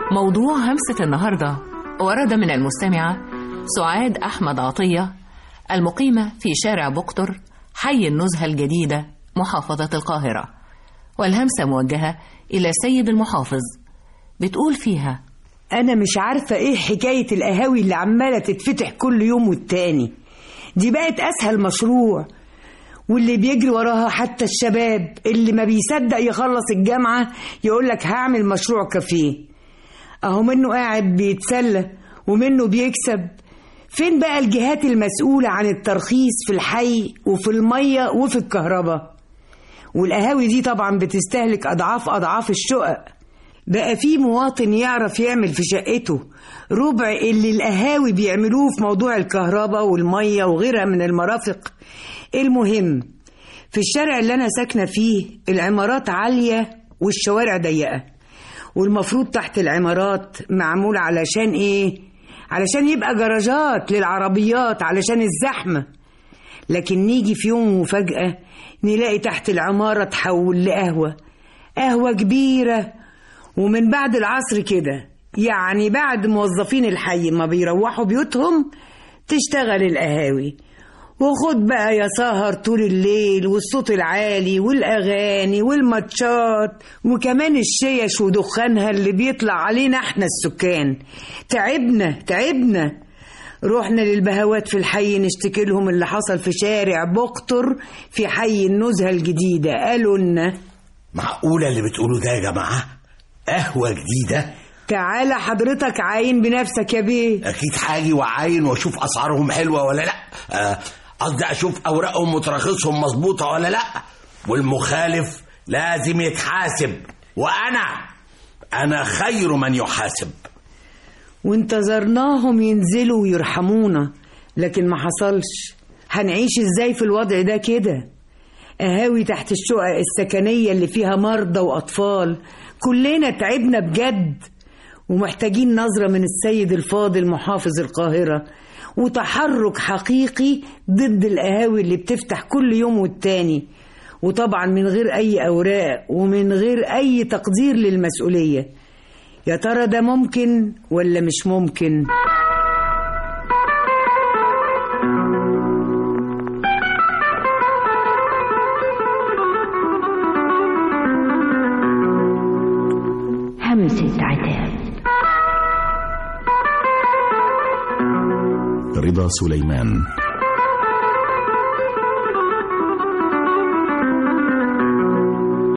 موضوع همسة النهاردة ورد من المستمعة سعاد أحمد عطية المقيمة في شارع بقطر، حي النزهة الجديدة، محافظة القاهرة، والهمسة موجهة إلى سيد المحافظ. بتقول فيها: أنا مش عارفة إيه حكاية القهاوي اللي عمالة تتفتح كل يوم والتاني، دي بقت أسهل مشروع، واللي بيجري وراها حتى الشباب اللي ما بيصدق يخلص الجامعة يقولك هعمل مشروع كافيه. أهو منه قاعد بيتسلى ومنه بيكسب. فين بقى الجهات المسؤولة عن الترخيص في الحي وفي المية وفي الكهرباء؟ والقهاوي دي طبعا بتستهلك أضعاف الشقق. بقى في مواطن يعرف يعمل في شقته ربع اللي القهاوي بيعملوه في موضوع الكهرباء والمية وغيرها من المرافق. المهم، في الشارع اللي أنا ساكنة فيه العمارات عالية والشوارع ضيقة، والمفروض تحت العمارات معمول علشان إيه؟ علشان يبقى جراجات للعربيات علشان الزحمة. لكن نيجي في يوم وفجأة نلاقي تحت العمارة تحول قهوة كبيرة، ومن بعد العصر كده، يعني بعد موظفين الحي ما بيروحوا بيوتهم تشتغل القهاوي. وخد بقى يا سهر طول الليل والصوت العالي والأغاني والماتشات وكمان الشيش ودخانها اللي بيطلع علينا احنا السكان. تعبنا. رحنا للبهوات في الحي نشتكي لهم اللي حصل في شارع بقطر في حي النزهة الجديدة. قالوا لنا: معقولة اللي بتقولوا ده يا جماعة؟ قهوة جديدة؟ تعالى حضرتك عاين بنفسك يا بيه. أكيد حاجي وعاين واشوف أسعارهم حلوة ولا لأ، قصدي أشوف أوراقهم وتراخيصهم مظبوطة ولا لأ، والمخالف لازم يتحاسب، وأنا خير من يحاسب. وانتظرناهم ينزلوا ويرحمونا، لكن ما حصلش. هنعيش ازاي في الوضع ده كده؟ قهاوي تحت الشقق السكنية اللي فيها مرضى وأطفال، كلنا تعبنا بجد، ومحتاجين نظرة من السيد الفاضل محافظ القاهرة وتحرك حقيقي ضد القهاوي اللي بتفتح كل يوم والتاني، وطبعا من غير أي أوراق ومن غير أي تقدير للمسؤولية. يا ترى ده ممكن ولا مش ممكن؟ همسة عتاب. رضا سليمان.